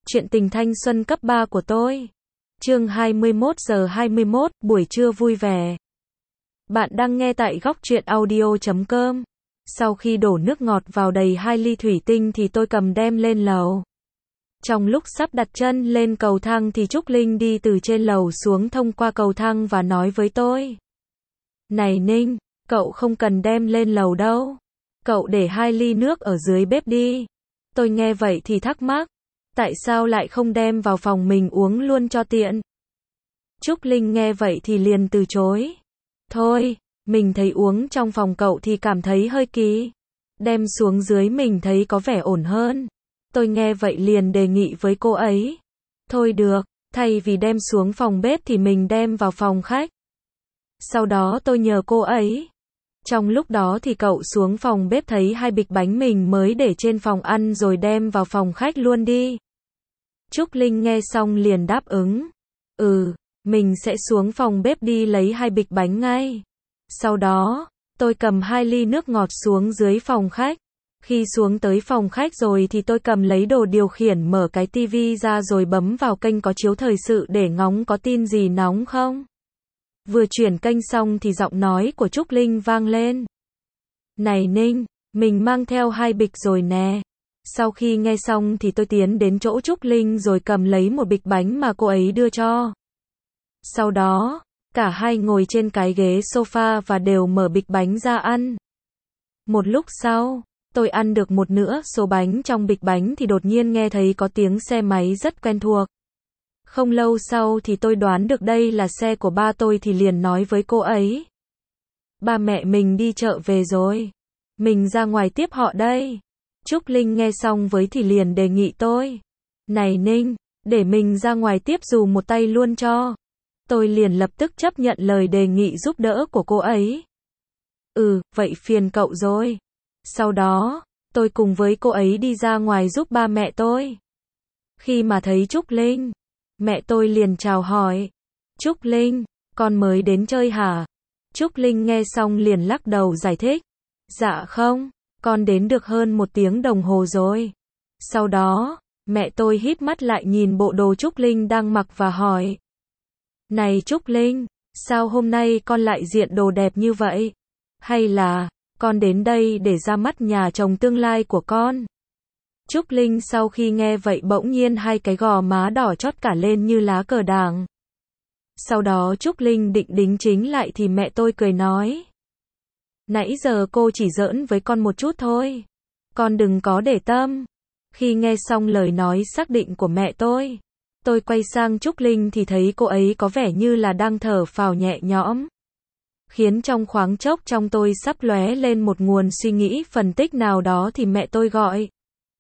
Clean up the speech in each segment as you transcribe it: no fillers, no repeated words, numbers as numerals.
Chuyện tình thanh xuân cấp 3 của tôi. Chương 21:21, buổi trưa vui vẻ. Bạn đang nghe tại góc truyện audio.com. Sau khi đổ nước ngọt vào đầy 2 ly thủy tinh thì tôi cầm đem lên lầu. Trong lúc sắp đặt chân lên cầu thang thì Trúc Linh đi từ trên lầu xuống thông qua cầu thang và nói với tôi. Này Ninh, cậu không cần đem lên lầu đâu. Cậu để 2 ly nước ở dưới bếp đi. Tôi nghe vậy thì thắc mắc. Tại sao lại không đem vào phòng mình uống luôn cho tiện? Trúc Linh nghe vậy thì liền từ chối. Thôi, mình thấy uống trong phòng cậu thì cảm thấy hơi kỳ. Đem xuống dưới mình thấy có vẻ ổn hơn. Tôi nghe vậy liền đề nghị với cô ấy. Thôi được, thay vì đem xuống phòng bếp thì mình đem vào phòng khách. Sau đó tôi nhờ cô ấy. Trong lúc đó thì cậu xuống phòng bếp thấy 2 bịch bánh mình mới để trên phòng ăn rồi đem vào phòng khách luôn đi. Trúc Linh nghe xong liền đáp ứng. Mình sẽ xuống phòng bếp đi lấy 2 bịch bánh ngay. Sau đó, tôi cầm 2 ly nước ngọt xuống dưới phòng khách. Khi xuống tới phòng khách rồi thì tôi cầm lấy đồ điều khiển mở cái tivi ra rồi bấm vào kênh có chiếu thời sự để ngóng có tin gì nóng không. Vừa chuyển kênh xong thì giọng nói của Trúc Linh vang lên. Này Ninh, mình mang theo 2 bịch rồi nè. Sau khi nghe xong thì tôi tiến đến chỗ Trúc Linh rồi cầm lấy một bịch bánh mà cô ấy đưa cho. Sau đó, cả hai ngồi trên cái ghế sofa và đều mở bịch bánh ra ăn. Một lúc sau, tôi ăn được một nửa số bánh trong bịch bánh thì đột nhiên nghe thấy có tiếng xe máy rất quen thuộc. Không lâu sau thì tôi đoán được đây là xe của ba tôi thì liền nói với cô ấy. Ba mẹ mình đi chợ về rồi. Mình ra ngoài tiếp họ đây. Trúc Linh nghe xong với thì liền đề nghị tôi. Này Ninh, để mình ra ngoài tiếp dù một tay luôn cho. Tôi liền lập tức chấp nhận lời đề nghị giúp đỡ của cô ấy. Vậy phiền cậu rồi. Sau đó, tôi cùng với cô ấy đi ra ngoài giúp ba mẹ tôi. Khi mà thấy Trúc Linh, mẹ tôi liền chào hỏi. Trúc Linh, con mới đến chơi hả? Trúc Linh nghe xong liền lắc đầu giải thích. Dạ không, con đến được hơn 1 tiếng đồng hồ rồi. Sau đó, mẹ tôi híp mắt lại nhìn bộ đồ Trúc Linh đang mặc và hỏi. Này Trúc Linh, sao hôm nay con lại diện đồ đẹp như vậy? Hay là, con đến đây để ra mắt nhà chồng tương lai của con? Trúc Linh sau khi nghe vậy bỗng nhiên 2 cái gò má đỏ chót cả lên như lá cờ đảng. Sau đó Trúc Linh định đính chính lại thì mẹ tôi cười nói. Nãy giờ cô chỉ giỡn với con một chút thôi. Con đừng có để tâm. Khi nghe xong lời nói xác định của mẹ tôi quay sang Trúc Linh thì thấy cô ấy có vẻ như là đang thở phào nhẹ nhõm. Khiến trong khoáng chốc trong tôi sắp lóe lên một nguồn suy nghĩ phân tích nào đó thì mẹ tôi gọi.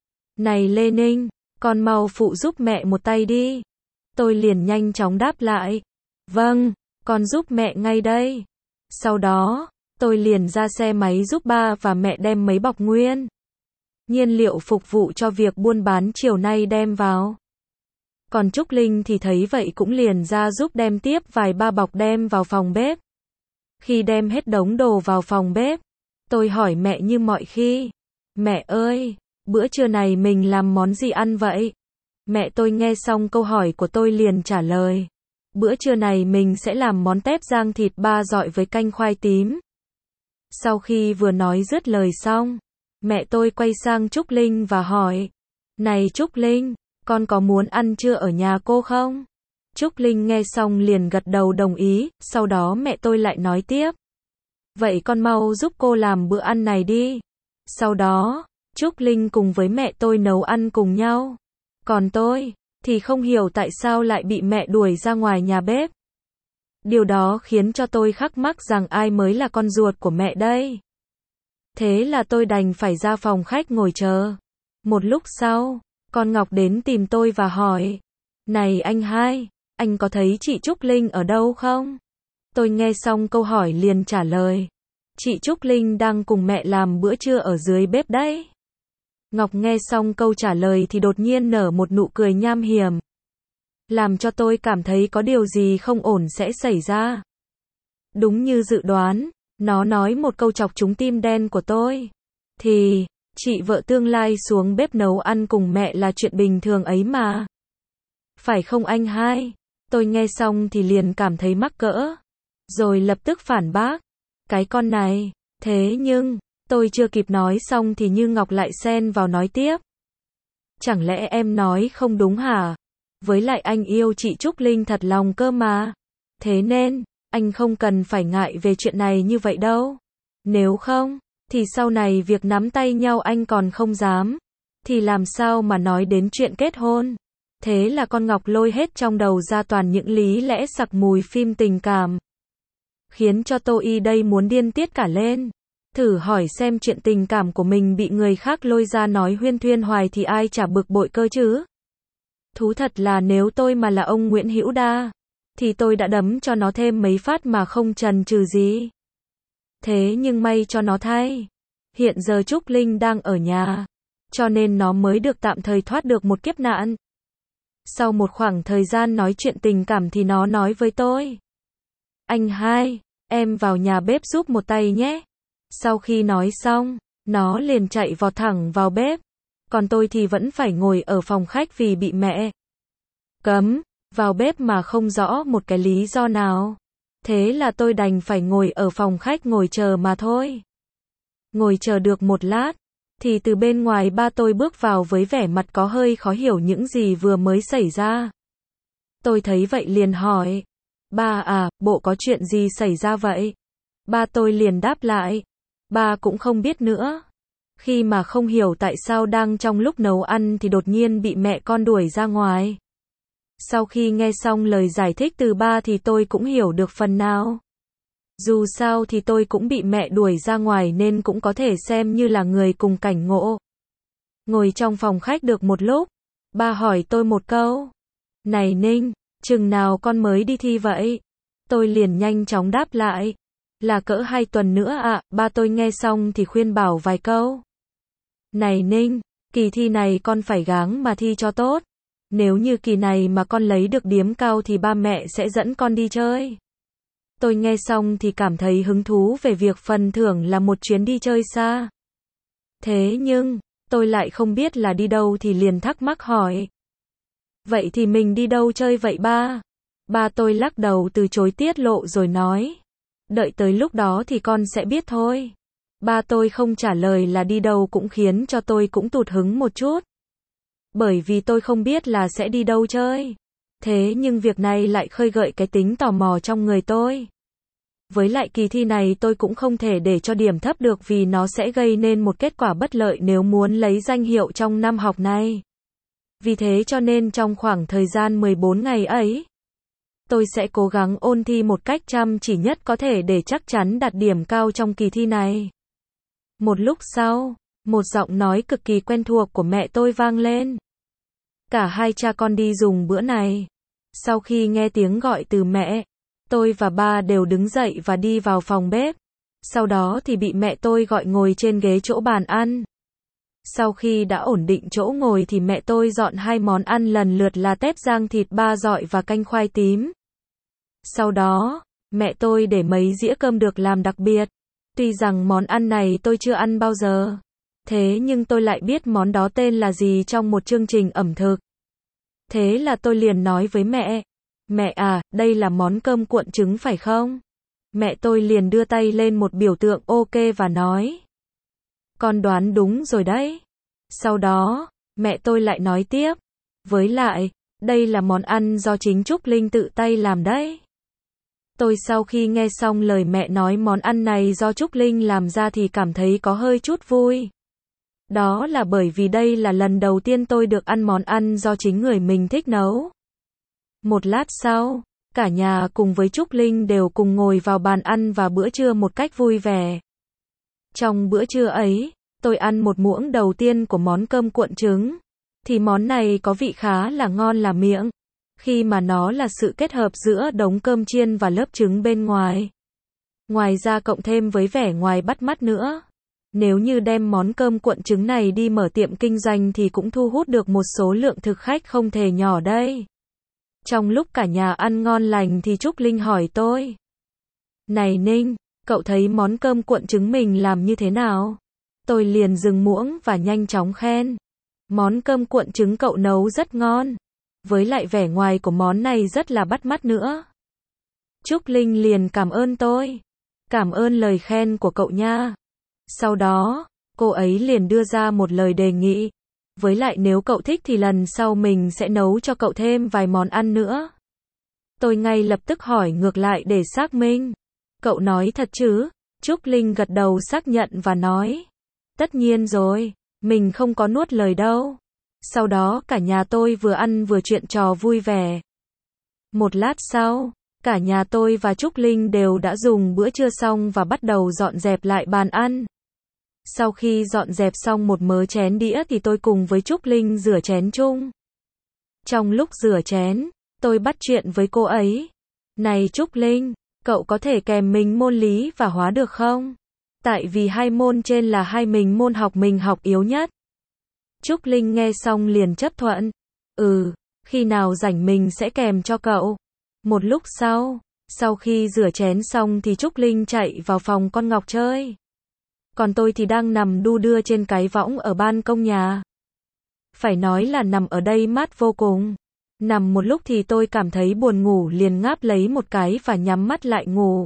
Này Lê Ninh, con mau phụ giúp mẹ một tay đi. Tôi liền nhanh chóng đáp lại. Vâng, con giúp mẹ ngay đây. Sau đó, tôi liền ra xe máy giúp ba và mẹ đem mấy bọc nguyên nhiên liệu phục vụ cho việc buôn bán chiều nay đem vào. Còn Trúc Linh thì thấy vậy cũng liền ra giúp đem tiếp vài ba bọc đem vào phòng bếp. Khi đem hết đống đồ vào phòng bếp, tôi hỏi mẹ như mọi khi. Mẹ ơi, bữa trưa này mình làm món gì ăn vậy? Mẹ tôi nghe xong câu hỏi của tôi liền trả lời. Bữa trưa này mình sẽ làm món tép rang thịt ba dọi với canh khoai tím. Sau khi vừa nói dứt lời xong, mẹ tôi quay sang Trúc Linh và hỏi. Này Trúc Linh, con có muốn ăn trưa ở nhà cô không? Trúc Linh nghe xong liền gật đầu đồng ý, sau đó mẹ tôi lại nói tiếp. Vậy con mau giúp cô làm bữa ăn này đi. Sau đó, Trúc Linh cùng với mẹ tôi nấu ăn cùng nhau. Còn tôi, thì không hiểu tại sao lại bị mẹ đuổi ra ngoài nhà bếp. Điều đó khiến cho tôi thắc mắc rằng ai mới là con ruột của mẹ đây. Thế là tôi đành phải ra phòng khách ngồi chờ. Một lúc sau, con Ngọc đến tìm tôi và hỏi. Này anh hai, anh có thấy chị Trúc Linh ở đâu không? Tôi nghe xong câu hỏi liền trả lời. Chị Trúc Linh đang cùng mẹ làm bữa trưa ở dưới bếp đấy. Ngọc nghe xong câu trả lời thì đột nhiên nở một nụ cười nham hiểm. Làm cho tôi cảm thấy có điều gì không ổn sẽ xảy ra. Đúng như dự đoán, nó nói một câu chọc trúng tim đen của tôi. Thì, chị vợ tương lai xuống bếp nấu ăn cùng mẹ là chuyện bình thường ấy mà. Phải không anh hai? Tôi nghe xong thì liền cảm thấy mắc cỡ. Rồi lập tức phản bác. Cái con này. Thế nhưng, tôi chưa kịp nói xong thì Như Ngọc lại xen vào nói tiếp. Chẳng lẽ em nói không đúng hả? Với lại anh yêu chị Trúc Linh thật lòng cơ mà. Thế nên, anh không cần phải ngại về chuyện này như vậy đâu. Nếu không, thì sau này việc nắm tay nhau anh còn không dám. Thì làm sao mà nói đến chuyện kết hôn? Thế là con Ngọc lôi hết trong đầu ra toàn những lý lẽ sặc mùi phim tình cảm. Khiến cho Tô Y đây muốn điên tiết cả lên. Thử hỏi xem chuyện tình cảm của mình bị người khác lôi ra nói huyên thuyên hoài thì ai chả bực bội cơ chứ. Thú thật là nếu tôi mà là ông Nguyễn Hữu Đa, thì tôi đã đấm cho nó thêm mấy phát mà không chần chừ gì. Thế nhưng may cho nó thay. Hiện giờ Trúc Linh đang ở nhà, cho nên nó mới được tạm thời thoát được một kiếp nạn. Sau một khoảng thời gian nói chuyện tình cảm thì nó nói với tôi. Anh hai, em vào nhà bếp giúp một tay nhé. Sau khi nói xong, nó liền chạy vọt thẳng vào bếp. Còn tôi thì vẫn phải ngồi ở phòng khách vì bị mẹ cấm vào bếp mà không rõ một cái lý do nào. Thế là tôi đành phải ngồi ở phòng khách ngồi chờ mà thôi. Ngồi chờ được một lát, thì từ bên ngoài ba tôi bước vào với vẻ mặt có hơi khó hiểu những gì vừa mới xảy ra. Tôi thấy vậy liền hỏi. Ba à, bộ có chuyện gì xảy ra vậy? Ba tôi liền đáp lại. Ba cũng không biết nữa. Khi mà không hiểu tại sao đang trong lúc nấu ăn thì đột nhiên bị mẹ con đuổi ra ngoài. Sau khi nghe xong lời giải thích từ ba thì tôi cũng hiểu được phần nào. Dù sao thì tôi cũng bị mẹ đuổi ra ngoài nên cũng có thể xem như là người cùng cảnh ngộ. Ngồi trong phòng khách được một lúc, ba hỏi tôi một câu. Này Ninh, chừng nào con mới đi thi vậy? Tôi liền nhanh chóng đáp lại. Là cỡ 2 tuần nữa ạ. Ba tôi nghe xong thì khuyên bảo vài câu. Này Ninh, kỳ thi này con phải gắng mà thi cho tốt. Nếu như kỳ này mà con lấy được điểm cao thì ba mẹ sẽ dẫn con đi chơi. Tôi nghe xong thì cảm thấy hứng thú về việc phần thưởng là một chuyến đi chơi xa. Thế nhưng, tôi lại không biết là đi đâu thì liền thắc mắc hỏi. Vậy thì mình đi đâu chơi vậy ba? Ba tôi lắc đầu từ chối tiết lộ rồi nói. Đợi tới lúc đó thì con sẽ biết thôi. Ba tôi không trả lời là đi đâu cũng khiến cho tôi cũng tụt hứng một chút. Bởi vì tôi không biết là sẽ đi đâu chơi. Thế nhưng việc này lại khơi gợi cái tính tò mò trong người tôi. Với lại kỳ thi này tôi cũng không thể để cho điểm thấp được vì nó sẽ gây nên một kết quả bất lợi nếu muốn lấy danh hiệu trong năm học này. Vì thế cho nên trong khoảng thời gian 14 ngày ấy, tôi sẽ cố gắng ôn thi một cách chăm chỉ nhất có thể để chắc chắn đạt điểm cao trong kỳ thi này. Một lúc sau, một giọng nói cực kỳ quen thuộc của mẹ tôi vang lên. Cả hai cha con đi dùng bữa này. Sau khi nghe tiếng gọi từ mẹ, tôi và ba đều đứng dậy và đi vào phòng bếp. Sau đó thì bị mẹ tôi gọi ngồi trên ghế chỗ bàn ăn. Sau khi đã ổn định chỗ ngồi thì mẹ tôi dọn 2 món ăn lần lượt là tép rang thịt ba dọi và canh khoai tím. Sau đó, mẹ tôi để mấy dĩa cơm được làm đặc biệt. Tuy rằng món ăn này tôi chưa ăn bao giờ. Thế nhưng tôi lại biết món đó tên là gì trong một chương trình ẩm thực. Thế là tôi liền nói với mẹ. Mẹ à, đây là món cơm cuộn trứng phải không? Mẹ tôi liền đưa tay lên một biểu tượng ok và nói. Con đoán đúng rồi đấy. Sau đó, mẹ tôi lại nói tiếp. Với lại, đây là món ăn do chính Trúc Linh tự tay làm đấy. Tôi sau khi nghe xong lời mẹ nói món ăn này do Trúc Linh làm ra thì cảm thấy có hơi chút vui. Đó là bởi vì đây là lần đầu tiên tôi được ăn món ăn do chính người mình thích nấu. Một lát sau, cả nhà cùng với Trúc Linh đều cùng ngồi vào bàn ăn và bữa trưa một cách vui vẻ. Trong bữa trưa ấy, tôi ăn một muỗng đầu tiên của món cơm cuộn trứng. Thì món này có vị khá là ngon là miệng. Khi mà nó là sự kết hợp giữa đống cơm chiên và lớp trứng bên ngoài. Ngoài ra cộng thêm với vẻ ngoài bắt mắt nữa. Nếu như đem món cơm cuộn trứng này đi mở tiệm kinh doanh thì cũng thu hút được một số lượng thực khách không thể nhỏ đây. Trong lúc cả nhà ăn ngon lành thì Trúc Linh hỏi tôi. Này Ninh, cậu thấy món cơm cuộn trứng mình làm như thế nào? Tôi liền dừng muỗng và nhanh chóng khen. Món cơm cuộn trứng cậu nấu rất ngon. với lại vẻ ngoài của món này rất là bắt mắt nữa. Trúc Linh liền cảm ơn tôi. Cảm ơn lời khen của cậu nha. Sau đó, cô ấy liền đưa ra một lời đề nghị. Với lại nếu cậu thích thì lần sau mình sẽ nấu cho cậu thêm vài món ăn nữa. Tôi ngay lập tức hỏi ngược lại để xác minh. Cậu nói thật chứ? Trúc Linh gật đầu xác nhận và nói. Tất nhiên rồi, mình không có nuốt lời đâu. Sau đó cả nhà tôi vừa ăn vừa chuyện trò vui vẻ. Một lát sau, cả nhà tôi và Trúc Linh đều đã dùng bữa trưa xong và bắt đầu dọn dẹp lại bàn ăn. Sau khi dọn dẹp xong một mớ chén đĩa thì tôi cùng với Trúc Linh rửa chén chung. Trong lúc rửa chén, tôi bắt chuyện với cô ấy. Này Trúc Linh, cậu có thể kèm mình môn lý và hóa được không? Tại vì hai môn trên là hai môn học mình học yếu nhất. Trúc Linh nghe xong liền chấp thuận. Khi nào rảnh mình sẽ kèm cho cậu. Một lúc sau khi rửa chén xong thì Trúc Linh chạy vào phòng con Ngọc chơi. Còn tôi thì đang nằm đu đưa trên cái võng ở ban công nhà. Phải nói là nằm ở đây mát vô cùng. Nằm một lúc thì tôi cảm thấy buồn ngủ liền ngáp lấy một cái và nhắm mắt lại ngủ.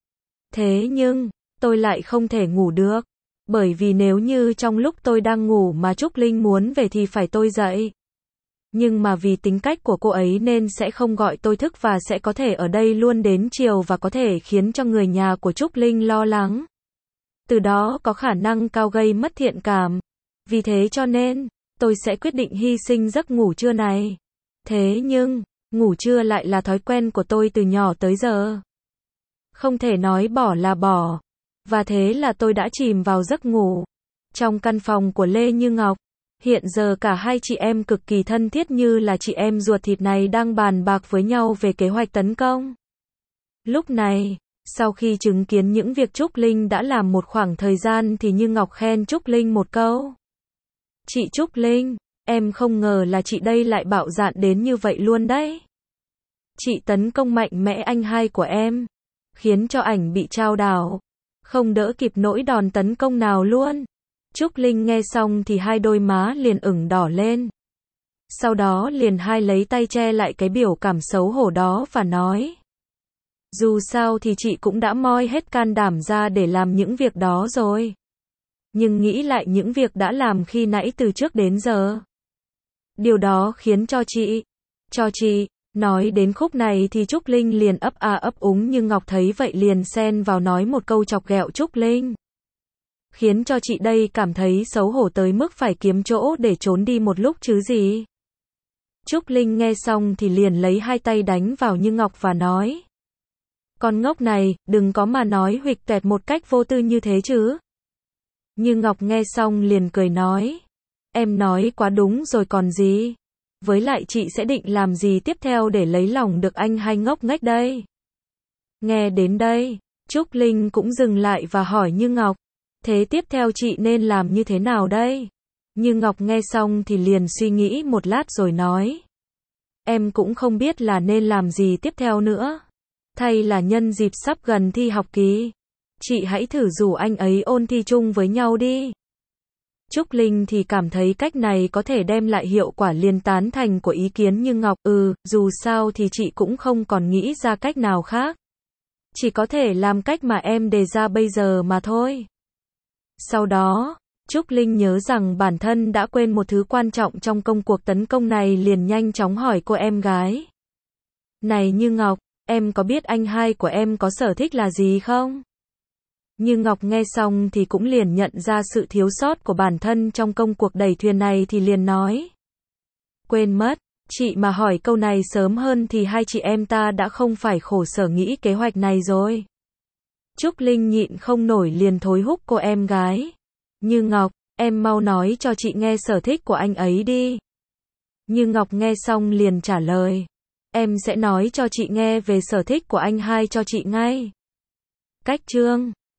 Thế nhưng, tôi lại không thể ngủ được. Bởi vì nếu như trong lúc tôi đang ngủ mà Trúc Linh muốn về thì phải tôi dậy. Nhưng mà vì tính cách của cô ấy nên sẽ không gọi tôi thức và sẽ có thể ở đây luôn đến chiều và có thể khiến cho người nhà của Trúc Linh lo lắng. Từ đó có khả năng cao gây mất thiện cảm. Vì thế cho nên, tôi sẽ quyết định hy sinh giấc ngủ trưa này. Thế nhưng, ngủ trưa lại là thói quen của tôi từ nhỏ tới giờ. Không thể nói bỏ là bỏ. Và thế là tôi đã chìm vào giấc ngủ. Trong căn phòng của Lê Như Ngọc, hiện giờ cả hai chị em cực kỳ thân thiết như là chị em ruột thịt này đang bàn bạc với nhau về kế hoạch tấn công. Lúc này, sau khi chứng kiến những việc Trúc Linh đã làm một khoảng thời gian thì Như Ngọc khen Trúc Linh một câu. Chị Trúc Linh, em không ngờ là chị đây lại bạo dạn đến như vậy luôn đấy. Chị tấn công mạnh mẽ anh hai của em, khiến cho ảnh bị chao đảo, không đỡ kịp nỗi đòn tấn công nào luôn. Trúc Linh nghe xong thì hai đôi má liền ửng đỏ lên. Sau đó liền lấy tay che lại cái biểu cảm xấu hổ đó và nói. Dù sao thì chị cũng đã moi hết can đảm ra để làm những việc đó rồi. Nhưng nghĩ lại những việc đã làm khi nãy từ trước đến giờ. Điều đó khiến cho chị, nói đến khúc này thì Trúc Linh liền ấp a ấp úng nhưng Ngọc thấy vậy liền xen vào nói một câu chọc ghẹo Trúc Linh. Khiến cho chị đây cảm thấy xấu hổ tới mức phải kiếm chỗ để trốn đi một lúc chứ gì. Trúc Linh nghe xong thì liền lấy hai tay đánh vào Như Ngọc và nói. Con ngốc này, đừng có mà nói huỵch toẹt một cách vô tư như thế chứ. Như Ngọc nghe xong liền cười nói. Em nói quá đúng rồi còn gì. Với lại chị sẽ định làm gì tiếp theo để lấy lòng được anh hay ngốc nghếch đây. Nghe đến đây, Trúc Linh cũng dừng lại và hỏi Như Ngọc. Thế tiếp theo chị nên làm như thế nào đây? Như Ngọc nghe xong thì liền suy nghĩ một lát rồi nói. Em cũng không biết là nên làm gì tiếp theo nữa. Thay là nhân dịp sắp gần thi học kỳ. Chị hãy thử rủ anh ấy ôn thi chung với nhau đi. Trúc Linh thì cảm thấy cách này có thể đem lại hiệu quả liền tán thành của ý kiến Như Ngọc. Dù sao thì chị cũng không còn nghĩ ra cách nào khác. Chỉ có thể làm cách mà em đề ra bây giờ mà thôi. Sau đó, Trúc Linh nhớ rằng bản thân đã quên một thứ quan trọng trong công cuộc tấn công này liền nhanh chóng hỏi cô em gái. Này Như Ngọc, em có biết anh hai của em có sở thích là gì không? Như Ngọc nghe xong thì cũng liền nhận ra sự thiếu sót của bản thân trong công cuộc đẩy thuyền này thì liền nói. Quên mất, chị mà hỏi câu này sớm hơn thì hai chị em ta đã không phải khổ sở nghĩ kế hoạch này rồi. Trúc Linh nhịn không nổi liền thối húc cô em gái. Như Ngọc, em mau nói cho chị nghe sở thích của anh ấy đi. Như Ngọc nghe xong liền trả lời. Em sẽ nói cho chị nghe về sở thích của anh hai cho chị ngay. Cách chương